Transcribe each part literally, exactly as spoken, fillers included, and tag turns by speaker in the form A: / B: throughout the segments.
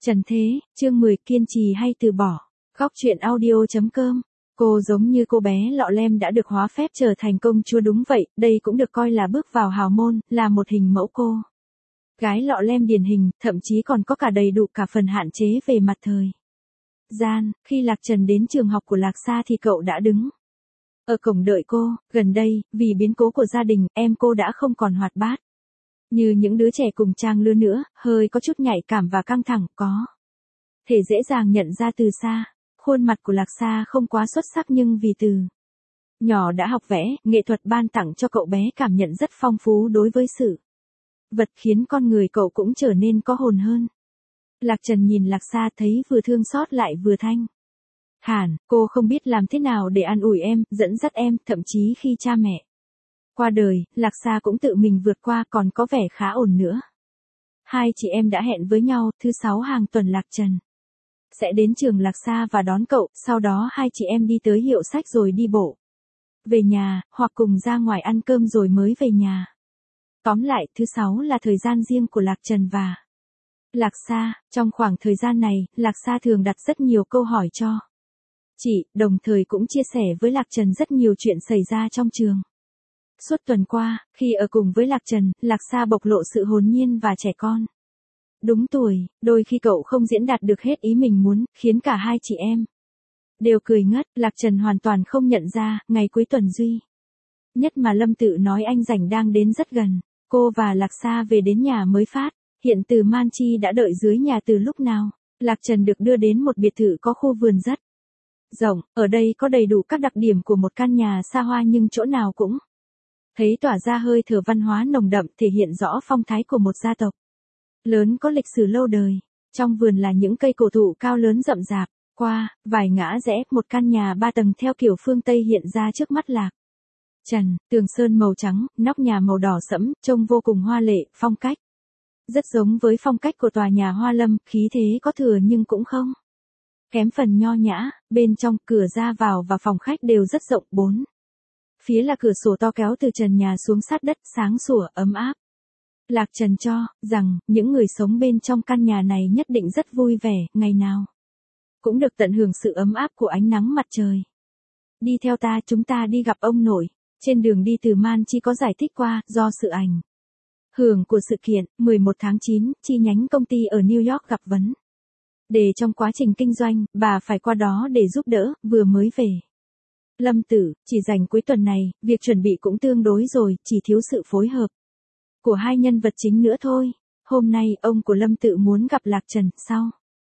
A: Trần Thế, chương mười, kiên trì hay từ bỏ. Góc truyện audio.com. Cô giống như cô bé lọ lem đã được hóa phép trở thành công chúa, đúng vậy, đây cũng được coi là bước vào hào môn, là một hình mẫu cô gái lọ lem điển hình, thậm chí còn có cả đầy đủ cả phần hạn chế về mặt thời gian. Khi Lạc Trần đến trường học của Lạc Sa thì cậu đã đứng ở cổng đợi cô. Gần đây, vì biến cố của gia đình, em cô đã không còn hoạt bát như những đứa trẻ cùng trang lứa nữa, hơi có chút nhạy cảm và căng thẳng, có thể dễ dàng nhận ra từ xa. Khuôn mặt của Lạc Sa không quá xuất sắc nhưng vì từ nhỏ đã học vẽ, nghệ thuật ban tặng cho cậu bé cảm nhận rất phong phú đối với sự vật, khiến con người cậu cũng trở nên có hồn hơn. Lạc Trần nhìn Lạc Sa thấy vừa thương xót lại vừa thanh thản. Cô không biết làm thế nào để an ủi em, dẫn dắt em, thậm chí khi cha mẹ qua đời, Lạc Sa cũng tự mình vượt qua, còn có vẻ khá ổn nữa. Hai chị em đã hẹn với nhau, thứ sáu hàng tuần Lạc Trần sẽ đến trường Lạc Sa và đón cậu, sau đó hai chị em đi tới hiệu sách rồi đi bộ về nhà, hoặc cùng ra ngoài ăn cơm rồi mới về nhà. Tóm lại, thứ sáu là thời gian riêng của Lạc Trần và Lạc Sa. Trong khoảng thời gian này, Lạc Sa thường đặt rất nhiều câu hỏi cho chị, đồng thời cũng chia sẻ với Lạc Trần rất nhiều chuyện xảy ra trong trường. Suốt tuần qua, khi ở cùng với Lạc Trần, Lạc Sa bộc lộ sự hồn nhiên và trẻ con đúng tuổi. Đôi khi cậu không diễn đạt được hết ý mình muốn, khiến cả hai chị em đều cười ngất. Lạc Trần hoàn toàn không nhận ra, ngày cuối tuần duy nhất mà Lâm Tự nói anh rảnh đang đến rất gần. Cô và Lạc Sa về đến nhà mới phát hiện từ Man Chi đã đợi dưới nhà từ lúc nào. Lạc Trần được đưa đến một biệt thự có khu vườn rất rộng, ở đây có đầy đủ các đặc điểm của một căn nhà xa hoa, nhưng chỗ nào cũng thấy tỏa ra hơi thở văn hóa nồng đậm, thể hiện rõ phong thái của một gia tộc lớn có lịch sử lâu đời. Trong vườn là những cây cổ thụ cao lớn rậm rạp, qua vài ngã rẽ, một căn nhà ba tầng theo kiểu phương Tây hiện ra trước mắt Lạc Trần. Tường sơn màu trắng, nóc nhà màu đỏ sẫm, trông vô cùng hoa lệ, phong cách rất giống với phong cách của tòa nhà Hoa Lâm, khí thế có thừa nhưng cũng không kém phần nho nhã. Bên trong, cửa ra vào và phòng khách đều rất rộng, bốn phía là cửa sổ to kéo từ trần nhà xuống sát đất, sáng sủa, ấm áp. Lạc Trần cho rằng, những người sống bên trong căn nhà này nhất định rất vui vẻ, ngày nào cũng được tận hưởng sự ấm áp của ánh nắng mặt trời. Đi theo ta, chúng ta đi gặp ông nội. Trên đường đi từ Man Chi có giải thích qua, do sự ảnh hưởng của sự kiện, mười một tháng chín, chi nhánh công ty ở New York gặp vấn đề trong quá trình kinh doanh, bà phải qua đó để giúp đỡ, vừa mới về. Lâm Tử, chỉ dành cuối tuần này, việc chuẩn bị cũng tương đối rồi, chỉ thiếu sự phối hợp của hai nhân vật chính nữa thôi. Hôm nay, ông của Lâm Tự muốn gặp Lạc Trần, sau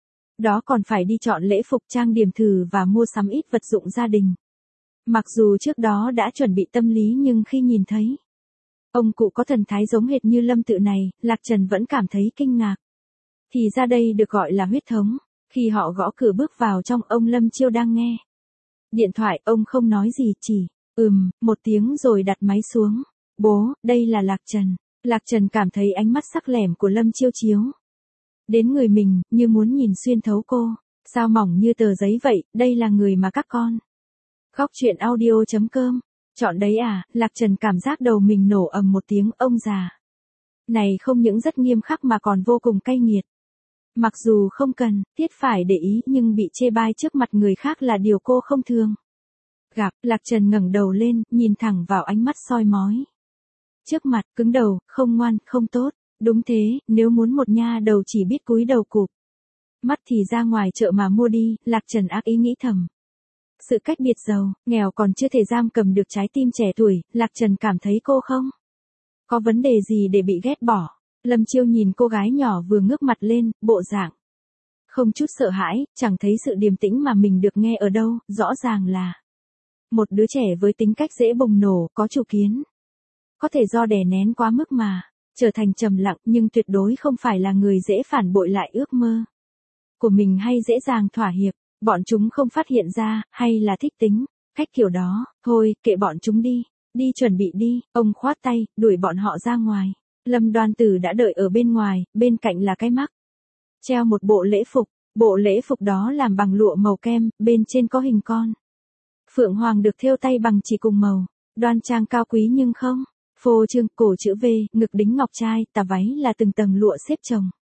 A: đó còn phải đi chọn lễ phục, trang điểm thử và mua sắm ít vật dụng gia đình. Mặc dù trước đó đã chuẩn bị tâm lý nhưng khi nhìn thấy ông cụ có thần thái giống hệt như Lâm Tự này, Lạc Trần vẫn cảm thấy kinh ngạc. Thì ra đây được gọi là huyết thống. Khi họ gõ cửa bước vào trong, ông Lâm Chiêu đang nghe điện thoại, ông không nói gì, chỉ ừm một tiếng rồi đặt máy xuống. Bố, đây là Lạc Trần. Lạc Trần cảm thấy ánh mắt sắc lẻm của Lâm Chiêu chiếu đến người mình, như muốn nhìn xuyên thấu cô. Sao mỏng như tờ giấy vậy, đây là người mà các con. Góc truyện audio.com. Chọn đấy à, Lạc Trần cảm giác đầu mình nổ ầm một tiếng, ông già này không những rất nghiêm khắc mà còn vô cùng cay nghiệt. Mặc dù không cần thiết phải để ý, nhưng bị chê bai trước mặt người khác là điều cô không thường gặp. Lạc Trần ngẩng đầu lên, nhìn thẳng vào ánh mắt soi mói trước mặt, cứng đầu, không ngoan, không tốt. Đúng thế, nếu muốn một nha đầu chỉ biết cúi đầu cụp mắt thì ra ngoài chợ mà mua đi. Lạc Trần ác ý nghĩ thầm. Sự cách biệt giàu, nghèo còn chưa thể giam cầm được trái tim trẻ tuổi. Lạc Trần cảm thấy cô không có vấn đề gì để bị ghét bỏ. Lâm Chiêu nhìn cô gái nhỏ vừa ngước mặt lên, bộ dạng không chút sợ hãi, chẳng thấy sự điềm tĩnh mà mình được nghe ở đâu, rõ ràng là một đứa trẻ với tính cách dễ bùng nổ, có chủ kiến. Có thể do đè nén quá mức mà trở thành trầm lặng, nhưng tuyệt đối không phải là người dễ phản bội lại ước mơ của mình hay dễ dàng thỏa hiệp. Bọn chúng không phát hiện ra, hay là thích tính cách kiểu đó. Thôi, kệ bọn chúng đi. Đi chuẩn bị đi. Ông khoát tay, đuổi bọn họ ra ngoài. Lâm Đoan Tử đã đợi ở bên ngoài, bên cạnh là cái mắc treo một bộ lễ phục. Bộ lễ phục đó làm bằng lụa màu kem, bên trên có hình con phượng hoàng được thêu tay bằng chỉ cùng màu. Đoan trang cao quý nhưng không phô trương, cổ chữ V, ngực đính ngọc trai, tà váy là từng tầng lụa xếp chồng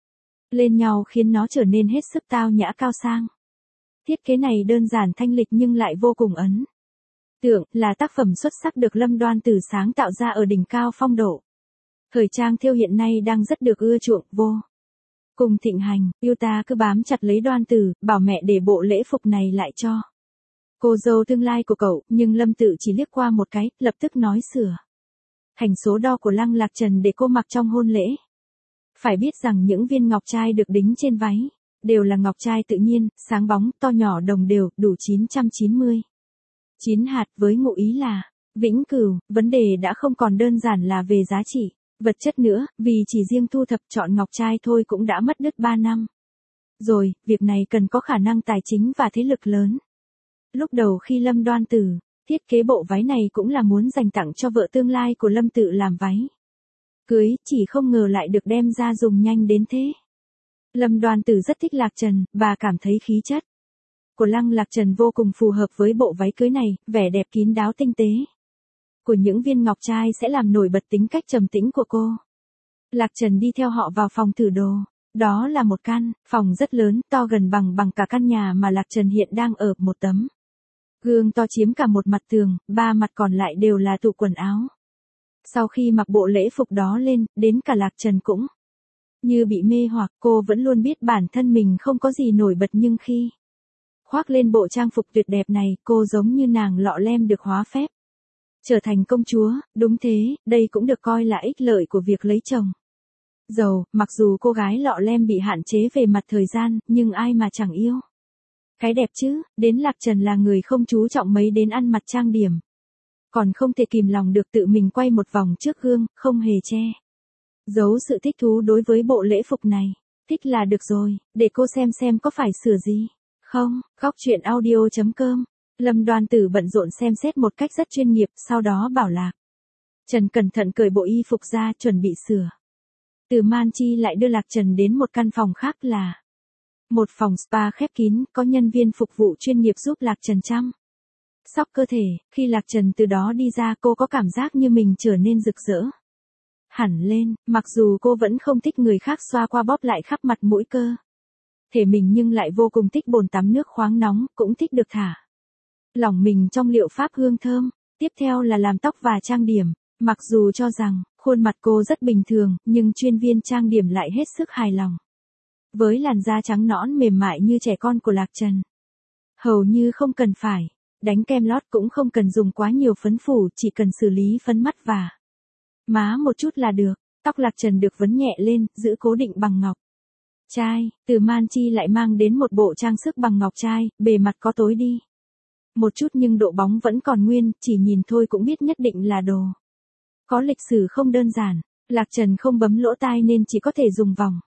A: lên nhau khiến nó trở nên hết sức tao nhã cao sang. Thiết kế này đơn giản thanh lịch nhưng lại vô cùng ấn tượng, là tác phẩm xuất sắc được Lâm Đoan Tử sáng tạo ra ở đỉnh cao phong độ. Thời trang thêu hiện nay đang rất được ưa chuộng, vô cùng thịnh hành. Yuta cứ bám chặt lấy Đoan Tử, bảo mẹ để bộ lễ phục này lại cho cô dâu tương lai của cậu, nhưng Lâm Tự chỉ liếc qua một cái, lập tức nói sửa thành số đo của Lăng Lạc Trần để cô mặc trong hôn lễ. Phải biết rằng những viên ngọc trai được đính trên váy đều là ngọc trai tự nhiên, sáng bóng, to nhỏ đồng đều, đủ chín trăm chín mươi chín hạt, với ngụ ý là vĩnh cửu. Vấn đề đã không còn đơn giản là về giá trị vật chất nữa, vì chỉ riêng thu thập chọn ngọc trai thôi cũng đã mất đứt ba năm. Rồi, việc này cần có khả năng tài chính và thế lực lớn. Lúc đầu khi Lâm Đoan Tử thiết kế bộ váy này cũng là muốn dành tặng cho vợ tương lai của Lâm Tự làm váy cưới, chỉ không ngờ lại được đem ra dùng nhanh đến thế. Lâm Đoan Tử rất thích Lạc Trần, và cảm thấy khí chất của Lăng Lạc Trần vô cùng phù hợp với bộ váy cưới này, vẻ đẹp kín đáo tinh tế của những viên ngọc trai sẽ làm nổi bật tính cách trầm tĩnh của cô. Lạc Trần đi theo họ vào phòng thử đồ. Đó là một căn phòng rất lớn, to gần bằng bằng cả căn nhà mà Lạc Trần hiện đang ở, một tấm gương to chiếm cả một mặt tường, ba mặt còn lại đều là tủ quần áo. Sau khi mặc bộ lễ phục đó lên, đến cả Lạc Trần cũng như bị mê hoặc. Cô vẫn luôn biết bản thân mình không có gì nổi bật, nhưng khi khoác lên bộ trang phục tuyệt đẹp này, cô giống như nàng lọ lem được hóa phép trở thành công chúa. Đúng thế, đây cũng được coi là ích lợi của việc lấy chồng giàu. Mặc dù cô gái lọ lem bị hạn chế về mặt thời gian, nhưng ai mà chẳng yêu cái đẹp chứ. Đến Lạc Trần là người không chú trọng mấy đến ăn mặc trang điểm, còn không thể kìm lòng được tự mình quay một vòng trước gương, không hề che giấu sự thích thú đối với bộ lễ phục này. Thích là được rồi, để cô xem xem có phải sửa gì không. Góc truyện audio chấm com. Lâm Đoan Tử bận rộn xem xét một cách rất chuyên nghiệp, sau đó bảo Lạc Trần cẩn thận cởi bộ y phục ra, chuẩn bị sửa. Từ Man Chi lại đưa Lạc Trần đến một căn phòng khác, là một phòng spa khép kín, có nhân viên phục vụ chuyên nghiệp giúp Lạc Trần chăm sóc cơ thể. Khi Lạc Trần từ đó đi ra, cô có cảm giác như mình trở nên rực rỡ hẳn lên, mặc dù cô vẫn không thích người khác xoa qua bóp lại khắp mặt mũi cơ thể mình, nhưng lại vô cùng thích bồn tắm nước khoáng nóng, cũng thích được thả lỏng mình trong liệu pháp hương thơm. Tiếp theo là làm tóc và trang điểm. Mặc dù cho rằng khuôn mặt cô rất bình thường, nhưng chuyên viên trang điểm lại hết sức hài lòng với làn da trắng nõn mềm mại như trẻ con của Lạc Trần. Hầu như không cần phải đánh kem lót, cũng không cần dùng quá nhiều phấn phủ, chỉ cần xử lý phấn mắt và má một chút là được. Tóc Lạc Trần được vấn nhẹ lên, giữ cố định bằng ngọc trai. Từ Man Chi lại mang đến một bộ trang sức bằng ngọc trai, bề mặt có tối đi một chút nhưng độ bóng vẫn còn nguyên, chỉ nhìn thôi cũng biết nhất định là đồ có lịch sử không đơn giản. Lạc Trần không bấm lỗ tai nên chỉ có thể dùng vòng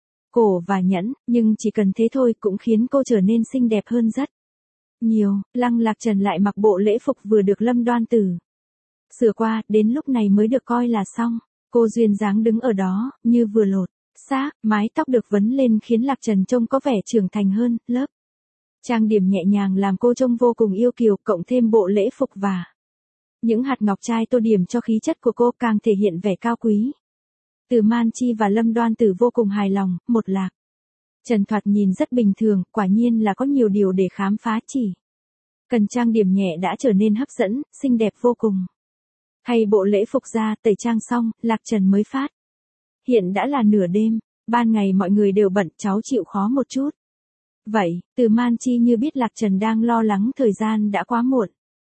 A: cổ và nhẫn, nhưng chỉ cần thế thôi cũng khiến cô trở nên xinh đẹp hơn rất nhiều. Lăng Lạc Trần lại mặc bộ lễ phục vừa được Lâm Đoan Tử sửa qua, đến lúc này mới được coi là xong. Cô duyên dáng đứng ở đó, như vừa lột xác, mái tóc được vấn lên khiến Lạc Trần trông có vẻ trưởng thành hơn. Lớp trang điểm nhẹ nhàng làm cô trông vô cùng yêu kiều, cộng thêm bộ lễ phục và những hạt ngọc trai tô điểm cho khí chất của cô, càng thể hiện vẻ cao quý. Từ Man Chi và Lâm Đoan Tử vô cùng hài lòng. Một Lạc Trần thoạt nhìn rất bình thường, quả nhiên là có nhiều điều để khám phá, chỉ cần trang điểm nhẹ đã trở nên hấp dẫn, xinh đẹp vô cùng. Thay bộ lễ phục ra, tẩy trang xong, Lạc Trần mới phát hiện đã là nửa đêm. Ban ngày mọi người đều bận, cháu chịu khó một chút. Vậy, Từ Man Chi như biết Lạc Trần đang lo lắng thời gian đã quá muộn.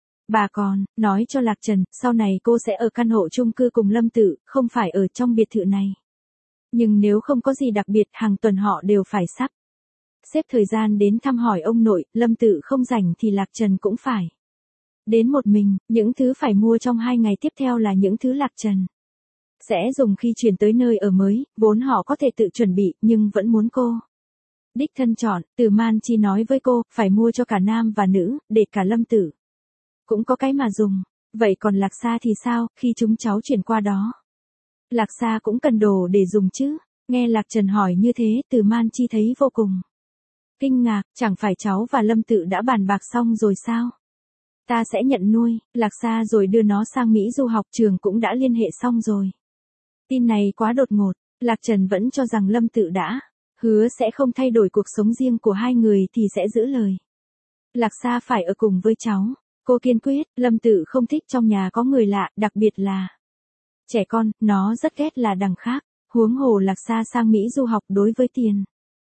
A: Bà còn nói cho Lạc Trần, sau này cô sẽ ở căn hộ chung cư cùng Lâm Tự, không phải ở trong biệt thự này. Nhưng nếu không có gì đặc biệt, hàng tuần họ đều phải sắp xếp thời gian đến thăm hỏi ông nội. Lâm Tự không rảnh thì Lạc Trần cũng phải đến một mình. Những thứ phải mua trong hai ngày tiếp theo là những thứ Lạc Trần sẽ dùng khi chuyển tới nơi ở mới, vốn họ có thể tự chuẩn bị, nhưng vẫn muốn cô đích thân chọn. Từ Man Chi nói với cô, phải mua cho cả nam và nữ, để cả Lâm Tử cũng có cái mà dùng. Vậy còn Lạc Sa thì sao, khi chúng cháu chuyển qua đó? Lạc Sa cũng cần đồ để dùng chứ? Nghe Lạc Trần hỏi như thế, Từ Man Chi thấy vô cùng kinh ngạc. Chẳng phải cháu và Lâm Tự đã bàn bạc xong rồi sao? Ta sẽ nhận nuôi Lạc Sa rồi đưa nó sang Mỹ du học, trường cũng đã liên hệ xong rồi. Tin này quá đột ngột. Lạc Trần vẫn cho rằng Lâm Tự đã hứa sẽ không thay đổi cuộc sống riêng của hai người thì sẽ giữ lời. Lạc Sa phải ở cùng với cháu. Cô kiên quyết, Lâm Tự không thích trong nhà có người lạ, đặc biệt là trẻ con, nó rất ghét là đằng khác. Huống hồ Lạc Sa sang Mỹ du học đối với tiền,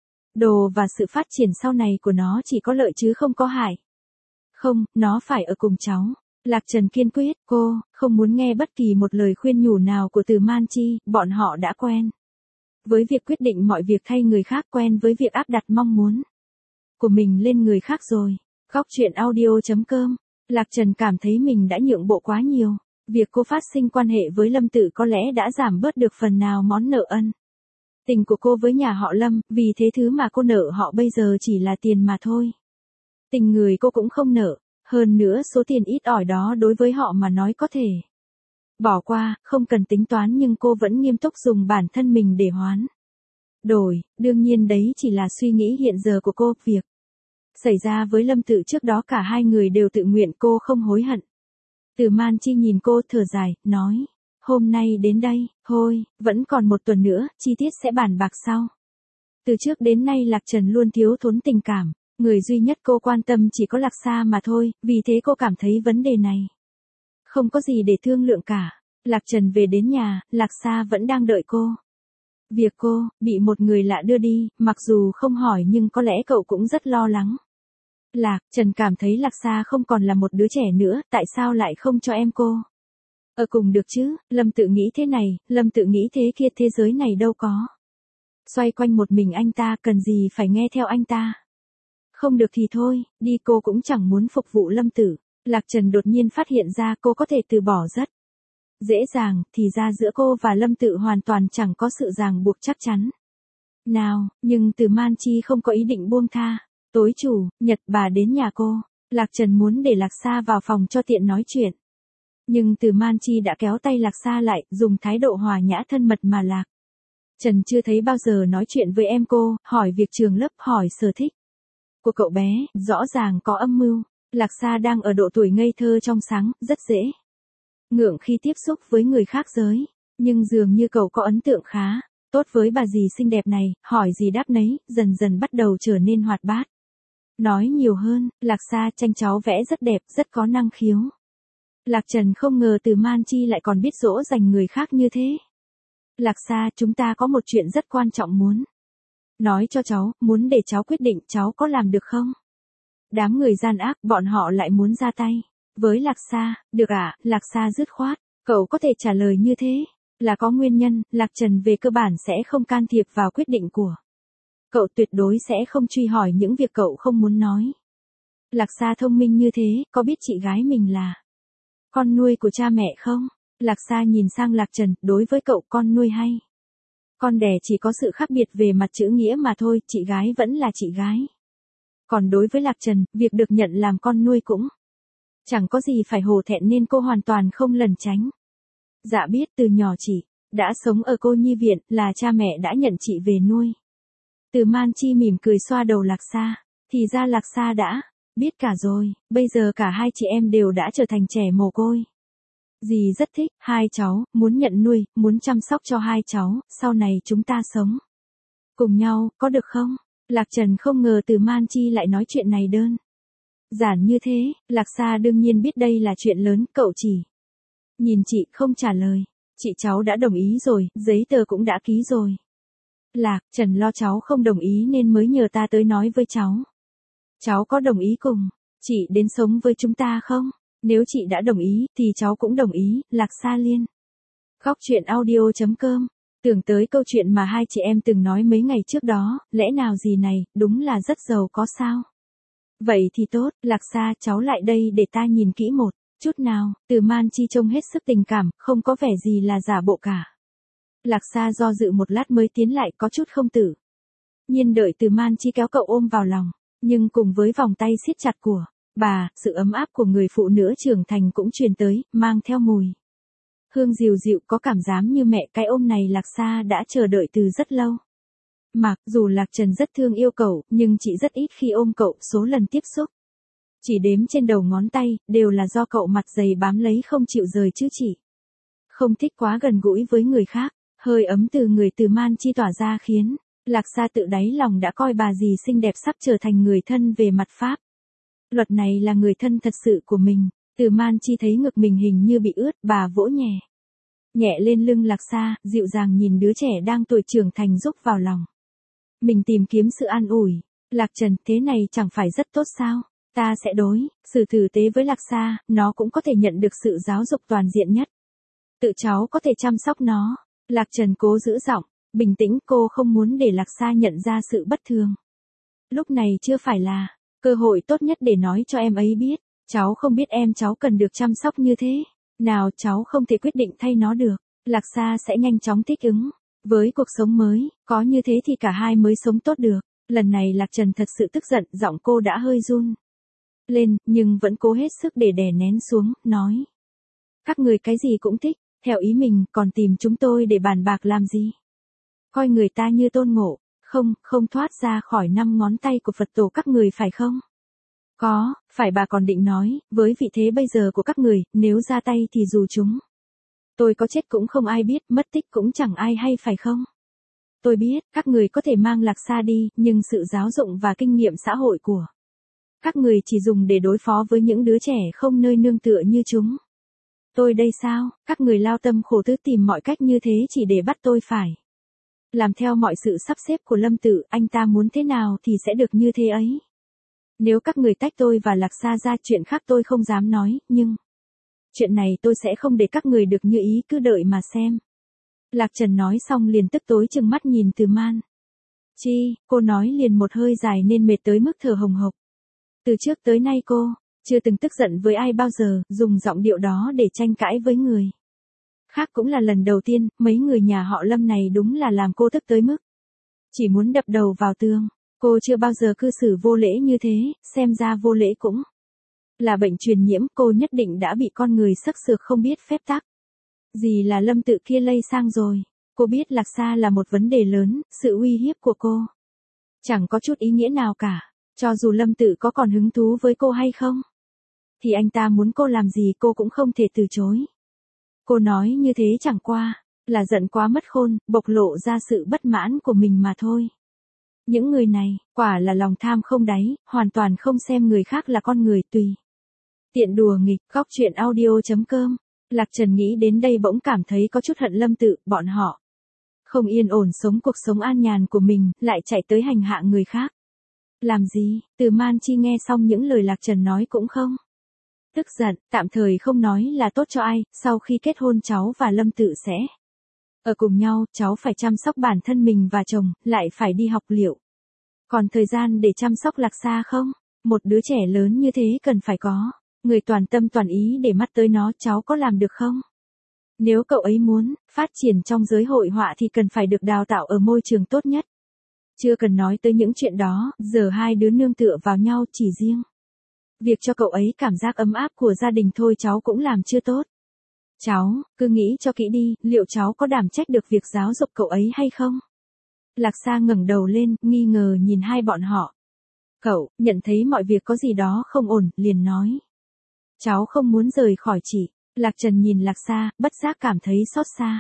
A: đồ và sự phát triển sau này của nó chỉ có lợi chứ không có hại. Không, nó phải ở cùng cháu. Lạc Trần kiên quyết, cô không muốn nghe bất kỳ một lời khuyên nhủ nào của Từ Man Chi, bọn họ đã quen với việc quyết định mọi việc thay người khác, quen với việc áp đặt mong muốn của mình lên người khác rồi. Góc truyện audio chấm com. Lạc Trần cảm thấy mình đã nhượng bộ quá nhiều. Việc cô phát sinh quan hệ với Lâm Tự có lẽ đã giảm bớt được phần nào món nợ ân tình của cô với nhà họ Lâm, vì thế thứ mà cô nợ họ bây giờ chỉ là tiền mà thôi. Tình người cô cũng không nợ, hơn nữa số tiền ít ỏi đó đối với họ mà nói có thể bỏ qua, không cần tính toán, nhưng cô vẫn nghiêm túc dùng bản thân mình để hoán đổi. Đương nhiên đấy chỉ là suy nghĩ hiện giờ của cô. Việc xảy ra với Lâm Tự trước đó cả hai người đều tự nguyện, cô không hối hận. Từ Man Chi nhìn cô thở dài, nói, hôm nay đến đây, thôi, vẫn còn một tuần nữa, chi tiết sẽ bàn bạc sau. Từ trước đến nay Lạc Trần luôn thiếu thốn tình cảm, người duy nhất cô quan tâm chỉ có Lạc Sa mà thôi, vì thế cô cảm thấy vấn đề này không có gì để thương lượng cả. Lạc Trần về đến nhà, Lạc Sa vẫn đang đợi cô. Việc cô bị một người lạ đưa đi, mặc dù không hỏi nhưng có lẽ cậu cũng rất lo lắng. Lạc Trần cảm thấy Lạc Sa không còn là một đứa trẻ nữa, tại sao lại không cho em cô ở cùng được chứ? Lâm Tự nghĩ thế này, Lâm Tự nghĩ thế kia, thế giới này đâu có xoay quanh một mình anh ta, cần gì phải nghe theo anh ta. Không được thì thôi, đi, cô cũng chẳng muốn phục vụ Lâm Tự. Lạc Trần đột nhiên phát hiện ra cô có thể từ bỏ rất dễ dàng, thì ra giữa cô và Lâm Tự hoàn toàn chẳng có sự ràng buộc chắc chắn nào, nhưng Từ Man Chi không có ý định buông tha. Tối chủ nhật bà đến nhà cô, Lạc Trần muốn để Lạc Sa vào phòng cho tiện nói chuyện. Nhưng Từ Man Chi đã kéo tay Lạc Sa lại, dùng thái độ hòa nhã thân mật mà Lạc Trần chưa thấy bao giờ nói chuyện với em cô, hỏi việc trường lớp, hỏi sở thích của cậu bé, rõ ràng có âm mưu. Lạc Sa đang ở độ tuổi ngây thơ trong sáng, rất dễ ngượng khi tiếp xúc với người khác giới, nhưng dường như cậu có ấn tượng khá tốt với bà dì xinh đẹp này, hỏi gì đáp nấy, dần dần bắt đầu trở nên hoạt bát. Nói nhiều hơn, Lạc Sa tranh cháu vẽ rất đẹp, rất có năng khiếu. Lạc Trần không ngờ Từ Man Chi lại còn biết dỗ dành người khác như thế. Lạc Sa, chúng ta có một chuyện rất quan trọng muốn nói cho cháu, muốn để cháu quyết định, cháu có làm được không? Đám người gian ác, bọn họ lại muốn ra tay với Lạc Sa. Được ạ, à? Lạc Sa dứt khoát. Cậu có thể trả lời như thế là có nguyên nhân. Lạc Trần về cơ bản sẽ không can thiệp vào quyết định của cậu, tuyệt đối sẽ không truy hỏi những việc cậu không muốn nói. Lạc Sa thông minh như thế, có biết chị gái mình là con nuôi của cha mẹ không? Lạc Sa nhìn sang Lạc Trần, đối với cậu con nuôi hay con đẻ chỉ có sự khác biệt về mặt chữ nghĩa mà thôi, chị gái vẫn là chị gái. Còn đối với Lạc Trần, việc được nhận làm con nuôi cũng chẳng có gì phải hổ thẹn, nên cô hoàn toàn không lẩn tránh. Dạ biết, từ nhỏ chị đã sống ở cô nhi viện, là cha mẹ đã nhận chị về nuôi. Từ Man Chi mỉm cười xoa đầu Lạc Sa, thì ra Lạc Sa đã biết cả rồi, bây giờ cả hai chị em đều đã trở thành trẻ mồ côi. Dì rất thích hai cháu, muốn nhận nuôi, muốn chăm sóc cho hai cháu, sau này chúng ta sống cùng nhau, có được không? Lạc Trần không ngờ Từ Man Chi lại nói chuyện này đơn giản như thế. Lạc Sa đương nhiên biết đây là chuyện lớn, cậu chỉ nhìn chị, không trả lời. Chị cháu đã đồng ý rồi, giấy tờ cũng đã ký rồi. Lạc Trần lo cháu không đồng ý nên mới nhờ ta tới nói với cháu. Cháu có đồng ý cùng chị đến sống với chúng ta không? Nếu chị đã đồng ý, thì cháu cũng đồng ý. Lạc Sa liên. Góc truyện audio chấm com. Tưởng tới câu chuyện mà hai chị em từng nói mấy ngày trước đó, lẽ nào gì này, đúng là rất giàu có sao? Vậy thì tốt, Lạc Sa, cháu lại đây để ta nhìn kỹ một chút nào. Từ Man Chi trông hết sức tình cảm, không có vẻ gì là giả bộ cả. Lạc Sa do dự một lát mới tiến lại, có chút không tự nhiên đợi Từ Man Chi kéo cậu ôm vào lòng, nhưng cùng với vòng tay siết chặt của bà, sự ấm áp của người phụ nữ trưởng thành cũng truyền tới, mang theo mùi hương dịu dịu, có cảm giác như mẹ. Cái ôm này Lạc Sa đã chờ đợi từ rất lâu. Mặc dù Lạc Trần rất thương yêu cậu, nhưng chị rất ít khi ôm cậu, số lần tiếp xúc chỉ đếm trên đầu ngón tay, đều là do cậu mặt dày bám lấy không chịu rời chứ chị không thích quá gần gũi với người khác. Hơi ấm từ người Từ Man Chi tỏa ra khiến Lạc Sa tự đáy lòng đã coi bà dì xinh đẹp sắp trở thành người thân về mặt pháp. Luật này là người thân thật sự của mình. Từ Man Chi thấy ngực mình hình như bị ướt, bà vỗ nhẹ. Nhẹ lên lưng Lạc Sa, dịu dàng nhìn đứa trẻ đang tuổi trưởng thành rúc vào lòng. Mình tìm kiếm sự an ủi. Lạc Trần, thế này chẳng phải rất tốt sao? Ta sẽ đối xử tử tế với Lạc Sa, nó cũng có thể nhận được sự giáo dục toàn diện nhất. Tự cháu có thể chăm sóc nó. Lạc Trần cố giữ giọng, bình tĩnh, cô không muốn để Lạc Sa nhận ra sự bất thường. Lúc này chưa phải là cơ hội tốt nhất để nói cho em ấy biết. Cháu không biết em cháu cần được chăm sóc như thế. Nào, cháu không thể quyết định thay nó được. Lạc Sa sẽ nhanh chóng thích ứng với cuộc sống mới, có như thế thì cả hai mới sống tốt được. Lần này Lạc Trần thật sự tức giận, giọng cô đã hơi run lên, nhưng vẫn cố hết sức để đè nén xuống, nói. Các người cái gì cũng thích, theo ý mình, còn tìm chúng tôi để bàn bạc làm gì? Coi người ta như Tôn Ngộ, không, không thoát ra khỏi năm ngón tay của Phật tổ các người phải không? Có, phải bà còn định nói, với vị thế bây giờ của các người, nếu ra tay thì dù chúng tôi có chết cũng không ai biết, mất tích cũng chẳng ai hay phải không? Tôi biết, các người có thể mang Lạc Sa đi, nhưng sự giáo dục và kinh nghiệm xã hội của các người chỉ dùng để đối phó với những đứa trẻ không nơi nương tựa như chúng. Tôi đây sao, các người lao tâm khổ tứ tìm mọi cách như thế chỉ để bắt tôi phải làm theo mọi sự sắp xếp của Lâm Tự, anh ta muốn thế nào thì sẽ được như thế ấy. Nếu các người tách tôi và Lạc Sa ra, chuyện khác tôi không dám nói, nhưng chuyện này tôi sẽ không để các người được như ý, cứ đợi mà xem. Lạc Trần nói xong liền tức tối trừng mắt nhìn Từ Man Chi, cô nói liền một hơi dài nên mệt tới mức thở hồng hộc. Từ trước tới nay cô chưa từng tức giận với ai bao giờ, dùng giọng điệu đó để tranh cãi với người khác cũng là lần đầu tiên. Mấy người nhà họ Lâm này đúng là làm cô tức tới mức chỉ muốn đập đầu vào tường. Cô chưa bao giờ cư xử vô lễ như thế, xem ra vô lễ cũng là bệnh truyền nhiễm. Cô nhất định đã bị con người sắc sược không biết phép tắc gì là Lâm Tự kia lây sang rồi. Cô biết Lạc Sa là một vấn đề lớn, sự uy hiếp của cô chẳng có chút ý nghĩa nào cả. Cho dù Lâm Tự có còn hứng thú với cô hay không, thì anh ta muốn cô làm gì cô cũng không thể từ chối. Cô nói như thế chẳng qua là giận quá mất khôn, bộc lộ ra sự bất mãn của mình mà thôi. Những người này, quả là lòng tham không đáy, hoàn toàn không xem người khác là con người, tùy tiện đùa nghịch. Góc truyện audio chấm com. Lạc Trần nghĩ đến đây bỗng cảm thấy có chút hận Lâm Tự, bọn họ không yên ổn sống cuộc sống an nhàn của mình, lại chạy tới hành hạ người khác. Làm gì? Từ Man Chi nghe xong những lời Lạc Trần nói cũng không tức giận, tạm thời không nói là tốt cho ai, sau khi kết hôn cháu và Lâm Tự sẽ ở cùng nhau, cháu phải chăm sóc bản thân mình và chồng, lại phải đi học, liệu còn thời gian để chăm sóc Lạc Sa không? Một đứa trẻ lớn như thế cần phải có người toàn tâm toàn ý để mắt tới nó, cháu có làm được không? Nếu cậu ấy muốn phát triển trong giới hội họa thì cần phải được đào tạo ở môi trường tốt nhất. Chưa cần nói tới những chuyện đó, giờ hai đứa nương tựa vào nhau, chỉ riêng việc cho cậu ấy cảm giác ấm áp của gia đình thôi cháu cũng làm chưa tốt. Cháu, cứ nghĩ cho kỹ đi, liệu cháu có đảm trách được việc giáo dục cậu ấy hay không? Lạc Sa ngẩng đầu lên, nghi ngờ nhìn hai bọn họ. Cậu, nhận thấy mọi việc có gì đó không ổn, liền nói. Cháu không muốn rời khỏi chị. Lạc Trần nhìn Lạc Sa, bất giác cảm thấy xót xa.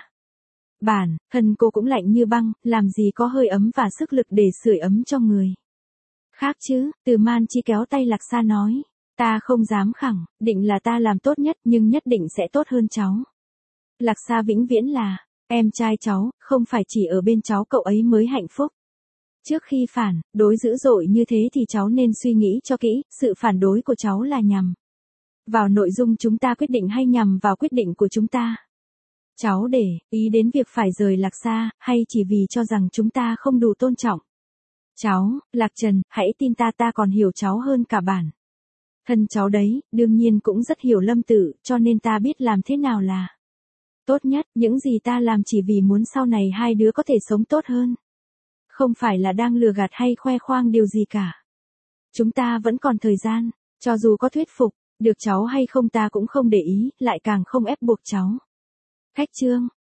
A: Bản thân cô cũng lạnh như băng, làm gì có hơi ấm và sức lực để sưởi ấm cho người khác chứ. Từ Man Chi kéo tay Lạc Sa nói. Ta không dám khẳng định là ta làm tốt nhất, nhưng nhất định sẽ tốt hơn cháu. Lạc Sa vĩnh viễn là em trai cháu, không phải chỉ ở bên cháu cậu ấy mới hạnh phúc. Trước khi phản đối dữ dội như thế thì cháu nên suy nghĩ cho kỹ, sự phản đối của cháu là nhằm vào nội dung chúng ta quyết định hay nhằm vào quyết định của chúng ta? Cháu để ý đến việc phải rời Lạc Sa, hay chỉ vì cho rằng chúng ta không đủ tôn trọng cháu? Lạc Trần, hãy tin ta, ta còn hiểu cháu hơn cả bản thân cháu đấy, đương nhiên cũng rất hiểu Lâm Tự, cho nên ta biết làm thế nào là tốt nhất. Những gì ta làm chỉ vì muốn sau này hai đứa có thể sống tốt hơn, không phải là đang lừa gạt hay khoe khoang điều gì cả. Chúng ta vẫn còn thời gian, cho dù có thuyết phục được cháu hay không ta cũng không để ý, lại càng không ép buộc cháu. Khách chương